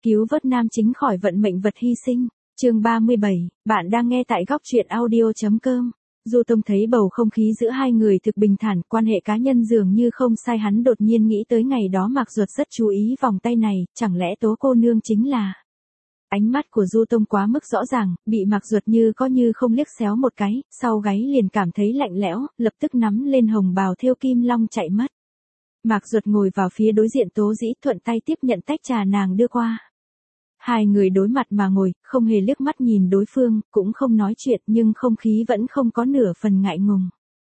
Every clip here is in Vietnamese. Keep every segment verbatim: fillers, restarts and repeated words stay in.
Cứu vớt nam chính khỏi vận mệnh vật hy sinh. Chương ba mươi bảy, bạn đang nghe tại góc truyện audio chấm com. Du Tông thấy bầu không khí giữa hai người thực bình thản, quan hệ cá nhân dường như không sai, hắn đột nhiên nghĩ tới ngày đó Mạc Duật rất chú ý vòng tay này, chẳng lẽ Tố cô nương chính là... Ánh mắt của Du Tông quá mức rõ ràng, bị Mạc Duật như có như không liếc xéo một cái, sau gáy liền cảm thấy lạnh lẽo, lập tức nắm lên hồng bào thêu kim long chạy mất. Mạc Duật ngồi vào phía đối diện Tố Dĩ, thuận tay tiếp nhận tách trà nàng đưa qua. Hai người đối mặt mà ngồi, không hề liếc mắt nhìn đối phương, cũng không nói chuyện, nhưng không khí vẫn không có nửa phần ngại ngùng.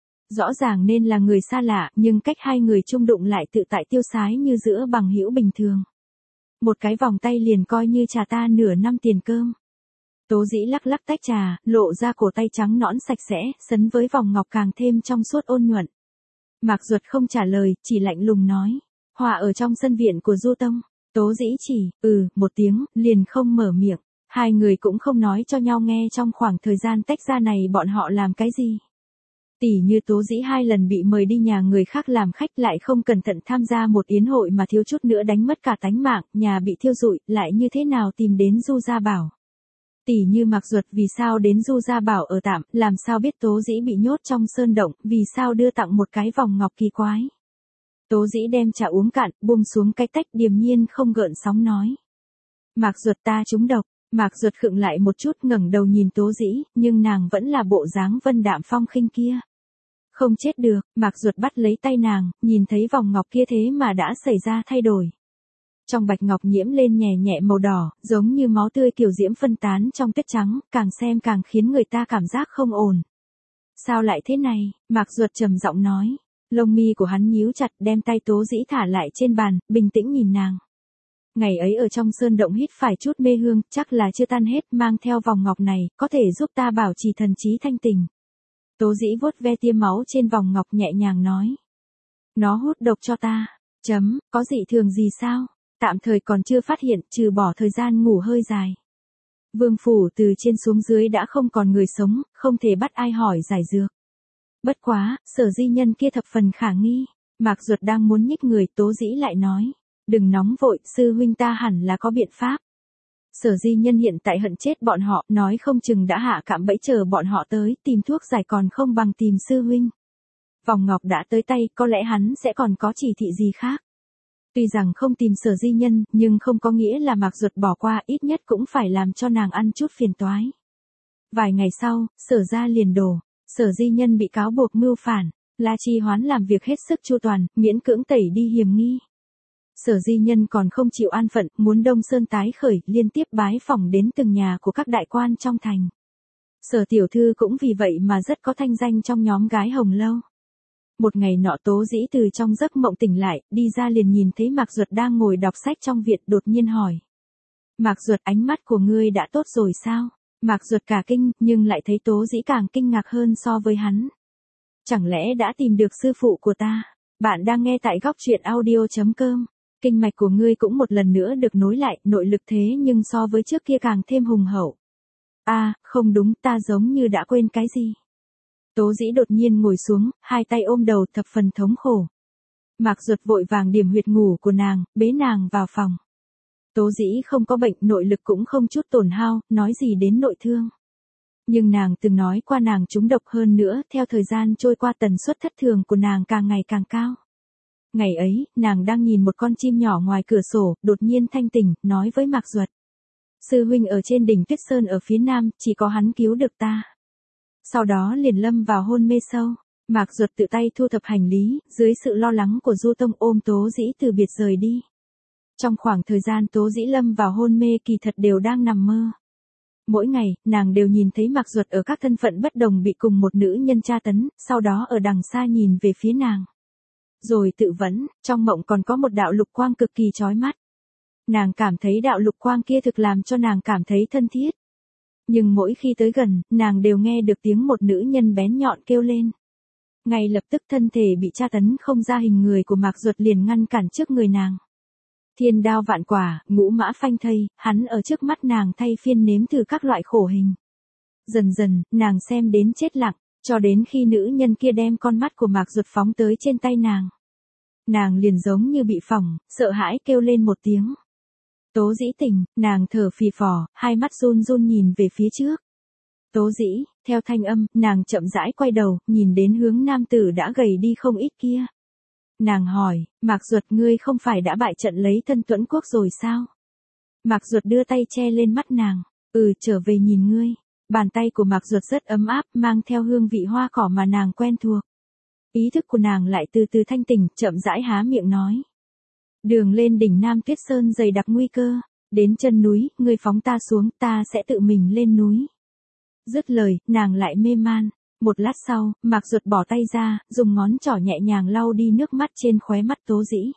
Rõ ràng nên là người xa lạ, nhưng cách hai người chung đụng lại tự tại tiêu sái như giữa bằng hữu bình thường. Một cái vòng tay liền coi như trả ta nửa năm tiền cơm. Tố Dĩ lắc lắc tách trà, lộ ra cổ tay trắng nõn sạch sẽ, sấn với vòng ngọc càng thêm trong suốt ôn nhuận. Mạc Duật không trả lời, chỉ lạnh lùng nói. Hòa ở trong sân viện của Du Tông. Tố Dĩ chỉ, ừ, một tiếng, liền không mở miệng. Hai người cũng không nói cho nhau nghe trong khoảng thời gian tách ra này bọn họ làm cái gì. Tỉ như Tố Dĩ hai lần bị mời đi nhà người khác làm khách, lại không cẩn thận tham gia một yến hội mà thiếu chút nữa đánh mất cả tánh mạng, nhà bị thiêu rụi, lại như thế nào tìm đến Du Gia Bảo. Tỉ như Mạc Duật vì sao đến Du Gia Bảo ở tạm, làm sao biết Tố Dĩ bị nhốt trong sơn động, vì sao đưa tặng một cái vòng ngọc kỳ quái. Tố Dĩ đem trà uống cạn, buông xuống cái tách, điềm nhiên không gợn sóng nói. Mạc Duật, ta trúng độc. Mạc Duật khựng lại một chút, ngẩng đầu nhìn Tố Dĩ, nhưng nàng vẫn là bộ dáng vân đạm phong khinh kia. Không chết được. Mạc Duật bắt lấy tay nàng, nhìn thấy vòng ngọc kia thế mà đã xảy ra thay đổi. Trong bạch ngọc nhiễm lên nhẹ nhẹ màu đỏ, giống như máu tươi kiều diễm phân tán trong tuyết trắng, càng xem càng khiến người ta cảm giác không ổn. Sao lại thế này? Mạc Duật trầm giọng nói. Lông mi của hắn nhíu chặt, đem tay Tố Dĩ thả lại trên bàn, bình tĩnh nhìn nàng. Ngày ấy ở trong sơn động hít phải chút mê hương, chắc là chưa tan hết, mang theo vòng ngọc này, có thể giúp ta bảo trì thần trí thanh tình. Tố Dĩ vuốt ve tia máu trên vòng ngọc nhẹ nhàng nói. Nó hút độc cho ta. Chấm, có dị thường gì sao? Tạm thời còn chưa phát hiện, trừ bỏ thời gian ngủ hơi dài. Vương phủ từ trên xuống dưới đã không còn người sống, không thể bắt ai hỏi giải dược. Bất quá, Sở Di Nhân kia thập phần khả nghi. Mạc Duật đang muốn nhích người, Tố Dĩ lại nói. Đừng nóng vội, sư huynh ta hẳn là có biện pháp. Sở Di Nhân hiện tại hận chết bọn họ, nói không chừng đã hạ cạm bẫy chờ bọn họ tới, tìm thuốc giải còn không bằng tìm sư huynh. Vòng ngọc đã tới tay, có lẽ hắn sẽ còn có chỉ thị gì khác. Tuy rằng không tìm Sở Di Nhân, nhưng không có nghĩa là Mạc Duật bỏ qua, ít nhất cũng phải làm cho nàng ăn chút phiền toái. Vài ngày sau, Sở gia liền đổ. Sở Di Nhân bị cáo buộc mưu phản, La Chi Hoán làm việc hết sức chu toàn, miễn cưỡng tẩy đi hiểm nghi. Sở Di Nhân còn không chịu an phận, muốn Đông Sơn tái khởi, liên tiếp bái phỏng đến từng nhà của các đại quan trong thành. Sở tiểu thư cũng vì vậy mà rất có thanh danh trong nhóm gái hồng lâu. Một ngày nọ Tố Dĩ từ trong giấc mộng tỉnh lại, đi ra liền nhìn thấy Mạc Duật đang ngồi đọc sách trong viện, đột nhiên hỏi. Mạc Duật, ánh mắt của ngươi đã tốt rồi sao? Mạc Duật cả kinh, nhưng lại thấy Tố Dĩ càng kinh ngạc hơn so với hắn. Chẳng lẽ đã tìm được sư phụ của ta? Bạn đang nghe tại góc truyện audio chấm com. Kinh mạch của ngươi cũng một lần nữa được nối lại, nội lực thế nhưng so với trước kia càng thêm hùng hậu. À, không đúng, ta giống như đã quên cái gì. Tố Dĩ đột nhiên ngồi xuống, hai tay ôm đầu, thập phần thống khổ. Mạc Duật vội vàng điểm huyệt ngủ của nàng, bế nàng vào phòng. Tố Dĩ không có bệnh, nội lực cũng không chút tổn hao, nói gì đến nội thương. Nhưng nàng từng nói qua nàng trúng độc, hơn nữa, theo thời gian trôi qua tần suất thất thường của nàng càng ngày càng cao. Ngày ấy, nàng đang nhìn một con chim nhỏ ngoài cửa sổ, đột nhiên thanh tỉnh, nói với Mạc Duật. Sư huynh ở trên đỉnh Tuyết Sơn ở phía nam, chỉ có hắn cứu được ta. Sau đó liền lâm vào hôn mê sâu. Mạc Duật tự tay thu thập hành lý, dưới sự lo lắng của Du Tông ôm Tố Dĩ từ biệt rời đi. Trong khoảng thời gian Tố Dĩ lâm vào hôn mê kỳ thật đều đang nằm mơ. Mỗi ngày, nàng đều nhìn thấy Mạc Duật ở các thân phận bất đồng bị cùng một nữ nhân tra tấn, sau đó ở đằng xa nhìn về phía nàng. Rồi tự vấn, trong mộng còn có một đạo lục quang cực kỳ chói mắt. Nàng cảm thấy đạo lục quang kia thực làm cho nàng cảm thấy thân thiết. Nhưng mỗi khi tới gần, nàng đều nghe được tiếng một nữ nhân bén nhọn kêu lên. Ngay lập tức thân thể bị tra tấn không ra hình người của Mạc Duật liền ngăn cản trước người nàng. Thiên đao vạn quả, ngũ mã phanh thây, hắn ở trước mắt nàng thay phiên nếm thử các loại khổ hình. Dần dần, nàng xem đến chết lặng, cho đến khi nữ nhân kia đem con mắt của Mạc Duật phóng tới trên tay nàng. Nàng liền giống như bị phỏng, sợ hãi kêu lên một tiếng. Tố Dĩ tỉnh, nàng thở phì phò, hai mắt run run nhìn về phía trước. Tố Dĩ, theo thanh âm, nàng chậm rãi quay đầu, nhìn đến hướng nam tử đã gầy đi không ít kia. Nàng hỏi, Mạc Duật ngươi không phải đã bại trận lấy thân Tuẫn Quốc rồi sao? Mạc Duật đưa tay che lên mắt nàng, ừ trở về nhìn ngươi. Bàn tay của Mạc Duật rất ấm áp, mang theo hương vị hoa cỏ mà nàng quen thuộc. Ý thức của nàng lại từ từ thanh tỉnh, chậm rãi há miệng nói. Đường lên đỉnh Nam Tuyết Sơn dày đặc nguy cơ, đến chân núi, ngươi phóng ta xuống, ta sẽ tự mình lên núi. Dứt lời, nàng lại mê man. Một lát sau, Mạc Duật bỏ tay ra, dùng ngón trỏ nhẹ nhàng lau đi nước mắt trên khóe mắt Tố Dĩ.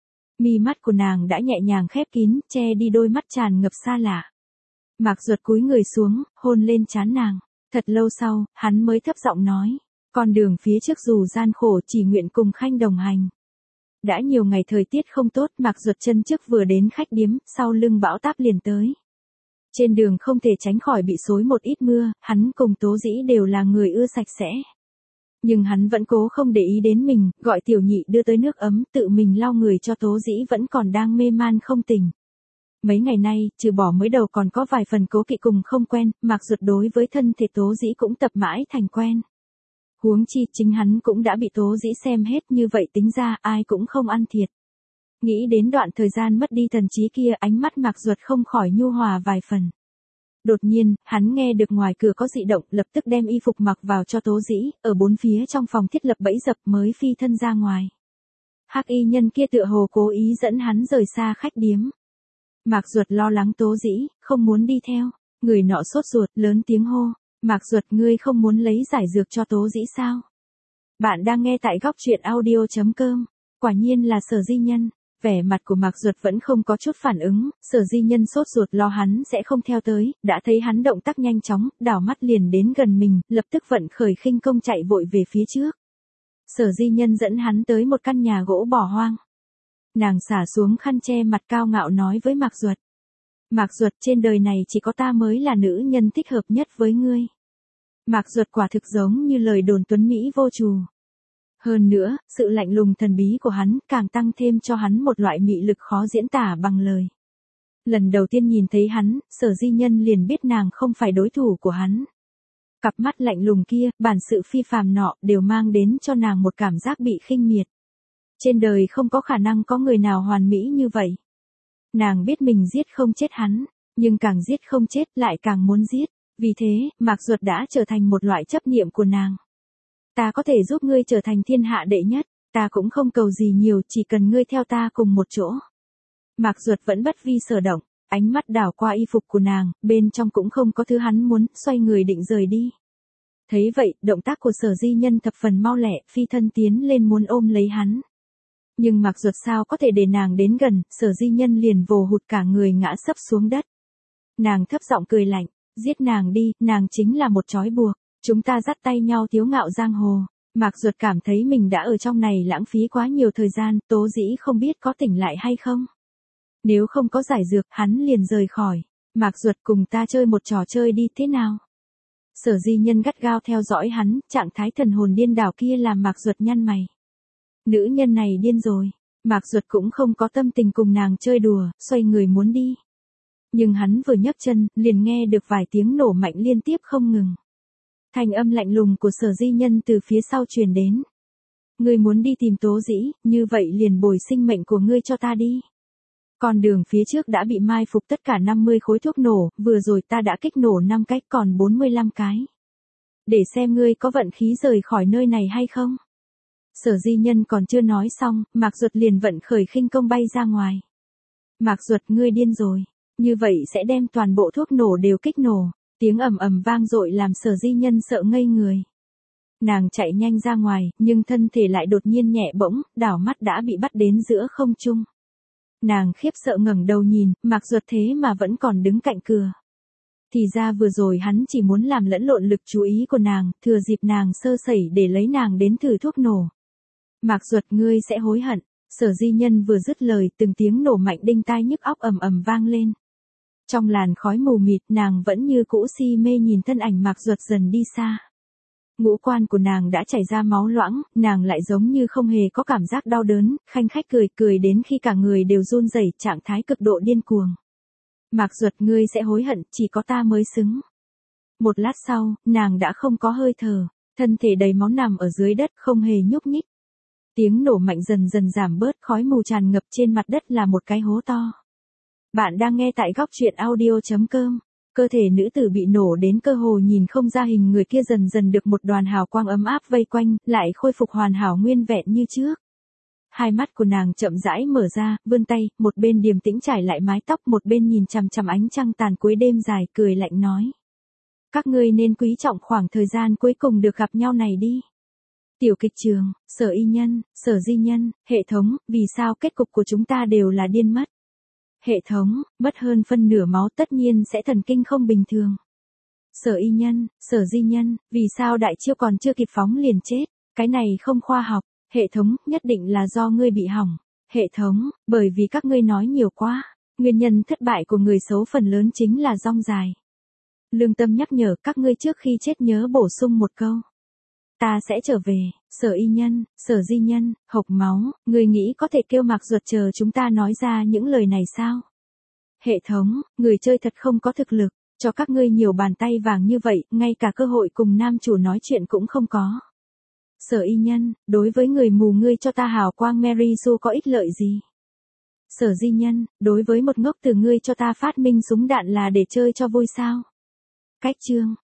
Mi mắt của nàng đã nhẹ nhàng khép kín, che đi đôi mắt tràn ngập xa lạ. Mạc Duật cúi người xuống, hôn lên trán nàng. Thật lâu sau, hắn mới thấp giọng nói. Con đường phía trước dù gian khổ chỉ nguyện cùng Khanh đồng hành. Đã nhiều ngày thời tiết không tốt, Mạc Duật chân trước vừa đến khách điếm, sau lưng bão táp liền tới. Trên đường không thể tránh khỏi bị xối một ít mưa, hắn cùng Tố Dĩ đều là người ưa sạch sẽ. Nhưng hắn vẫn cố không để ý đến mình, gọi tiểu nhị đưa tới nước ấm, tự mình lau người cho Tố Dĩ vẫn còn đang mê man không tỉnh. Mấy ngày nay, trừ bỏ mới đầu còn có vài phần cố kỵ cùng không quen, Mạc Duật đối với thân thể Tố Dĩ cũng tập mãi thành quen. Huống chi chính hắn cũng đã bị Tố Dĩ xem hết, như vậy tính ra ai cũng không ăn thiệt. Nghĩ đến đoạn thời gian mất đi thần trí kia, ánh mắt Mạc Duật không khỏi nhu hòa vài phần. Đột nhiên, hắn nghe được ngoài cửa có dị động, lập tức đem y phục mặc vào cho Tố Dĩ, ở bốn phía trong phòng thiết lập bẫy dập mới phi thân ra ngoài. Hắc y nhân kia tựa hồ cố ý dẫn hắn rời xa khách điếm. Mạc Duật lo lắng Tố Dĩ, không muốn đi theo. Người nọ sốt ruột, lớn tiếng hô. Mạc Duật ngươi không muốn lấy giải dược cho Tố Dĩ sao? Bạn đang nghe tại góc truyện audio chấm com. Quả nhiên là Sở Di Nhân. Vẻ mặt của Mạc Duật vẫn không có chút phản ứng, Sở Di Nhân sốt ruột lo hắn sẽ không theo tới, đã thấy hắn động tác nhanh chóng, đảo mắt liền đến gần mình, lập tức vận khởi khinh công chạy vội về phía trước. Sở Di Nhân dẫn hắn tới một căn nhà gỗ bỏ hoang. Nàng xả xuống khăn che mặt cao ngạo nói với Mạc Duật. Mạc Duật, trên đời này chỉ có ta mới là nữ nhân thích hợp nhất với ngươi. Mạc Duật quả thực giống như lời đồn tuấn Mỹ vô trù. Hơn nữa, sự lạnh lùng thần bí của hắn càng tăng thêm cho hắn một loại mị lực khó diễn tả bằng lời. Lần đầu tiên nhìn thấy hắn, Sở Di Nhân liền biết nàng không phải đối thủ của hắn. Cặp mắt lạnh lùng kia, bản sự phi phàm nọ, đều mang đến cho nàng một cảm giác bị khinh miệt. Trên đời không có khả năng có người nào hoàn mỹ như vậy. Nàng biết mình giết không chết hắn, nhưng càng giết không chết lại càng muốn giết. Vì thế, Mạc Duật đã trở thành một loại chấp niệm của nàng. Ta có thể giúp ngươi trở thành thiên hạ đệ nhất, ta cũng không cầu gì nhiều, chỉ cần ngươi theo ta cùng một chỗ. Mạc Duật vẫn bất vi sở động, ánh mắt đảo qua y phục của nàng, bên trong cũng không có thứ hắn muốn, xoay người định rời đi. Thấy vậy, động tác của Sở Di Nhân thập phần mau lẹ, phi thân tiến lên muốn ôm lấy hắn. Nhưng Mạc Duật sao có thể để nàng đến gần, Sở Di Nhân liền vồ hụt cả người ngã sấp xuống đất. Nàng thấp giọng cười lạnh, giết nàng đi, nàng chính là một trói buộc. Chúng ta dắt tay nhau tiếu ngạo giang hồ. Mạc Duật cảm thấy mình đã ở trong này lãng phí quá nhiều thời gian, Tố Dĩ không biết có tỉnh lại hay không. Nếu không có giải dược, hắn liền rời khỏi. Mạc Duật, cùng ta chơi một trò chơi đi, thế nào? Sở Di Nhân gắt gao theo dõi hắn, trạng thái thần hồn điên đảo kia làm Mạc Duật nhăn mày. Nữ nhân này điên rồi. Mạc Duật cũng không có tâm tình cùng nàng chơi đùa, xoay người muốn đi. Nhưng hắn vừa nhấc chân, liền nghe được vài tiếng nổ mạnh liên tiếp không ngừng. Thanh âm lạnh lùng của Sở Di Nhân từ phía sau truyền đến. Ngươi muốn đi tìm Tố Dĩ, như vậy liền bồi sinh mệnh của ngươi cho ta đi. Con đường phía trước đã bị mai phục tất cả năm mươi khối thuốc nổ, vừa rồi ta đã kích nổ năm cái còn bốn mươi lăm cái. Để xem ngươi có vận khí rời khỏi nơi này hay không. Sở Di Nhân còn chưa nói xong, Mạc Duật liền vận khởi khinh công bay ra ngoài. Mạc Duật, ngươi điên rồi, như vậy sẽ đem toàn bộ thuốc nổ đều kích nổ. Tiếng ầm ầm vang dội làm Sở Di Nhân sợ ngây người. Nàng chạy nhanh ra ngoài, nhưng thân thể lại đột nhiên nhẹ bỗng, đảo mắt đã bị bắt đến giữa không trung. Nàng khiếp sợ ngẩng đầu nhìn, Mạc Duật thế mà vẫn còn đứng cạnh cửa. Thì ra vừa rồi hắn chỉ muốn làm lẫn lộn lực chú ý của nàng, thừa dịp nàng sơ sẩy để lấy nàng đến thử thuốc nổ. Mạc Duật, ngươi sẽ hối hận. Sở Di Nhân vừa dứt lời, từng tiếng nổ mạnh đinh tai nhức óc ầm ầm vang lên. Trong làn khói mù mịt, nàng vẫn như cũ si mê nhìn thân ảnh Mạc Duật dần đi xa. Ngũ quan của nàng đã chảy ra máu loãng, nàng lại giống như không hề có cảm giác đau đớn, khanh khách cười cười đến khi cả người đều run rẩy, trạng thái cực độ điên cuồng. Mạc Duật, ngươi sẽ hối hận, chỉ có ta mới xứng. Một lát sau, nàng đã không có hơi thở, thân thể đầy máu nằm ở dưới đất không hề nhúc nhích. Tiếng nổ mạnh dần dần giảm bớt, khói mù tràn ngập trên mặt đất là một cái hố to. Bạn đang nghe tại góc truyện audio chấm com. Cơ thể nữ tử bị nổ đến cơ hồ nhìn không ra hình người kia dần dần được một đoàn hào quang ấm áp vây quanh, lại khôi phục hoàn hảo nguyên vẹn như trước. Hai mắt của nàng chậm rãi mở ra, vươn tay, một bên điềm tĩnh trải lại mái tóc, một bên nhìn chằm chằm ánh trăng tàn cuối đêm dài, cười lạnh nói. Các ngươi nên quý trọng khoảng thời gian cuối cùng được gặp nhau này đi. Tiểu kịch trường, Sở Y Nhân, Sở Di Nhân, hệ thống, vì sao kết cục của chúng ta đều là điên mất? Hệ thống, mất hơn phân nửa máu tất nhiên sẽ thần kinh không bình thường. Sở Y Nhân, Sở Di Nhân, vì sao đại chiêu còn chưa kịp phóng liền chết? Cái này không khoa học. Hệ thống, nhất định là do ngươi bị hỏng. Hệ thống, bởi vì các ngươi nói nhiều quá. Nguyên nhân thất bại của người xấu phần lớn chính là rong dài. Lương tâm nhắc nhở các ngươi trước khi chết nhớ bổ sung một câu. Ta sẽ trở về. Sở Y Nhân, Sở Di Nhân, hộc máu, ngươi nghĩ có thể kêu Mạc Duật chờ chúng ta nói ra những lời này sao? Hệ thống, người chơi thật không có thực lực, cho các ngươi nhiều bàn tay vàng như vậy, ngay cả cơ hội cùng nam chủ nói chuyện cũng không có. Sở Y Nhân, đối với người mù ngươi cho ta hào quang Mary Sue có ích lợi gì? Sở Di Nhân, đối với một ngốc từ ngươi cho ta phát minh súng đạn là để chơi cho vui sao? Cách chương,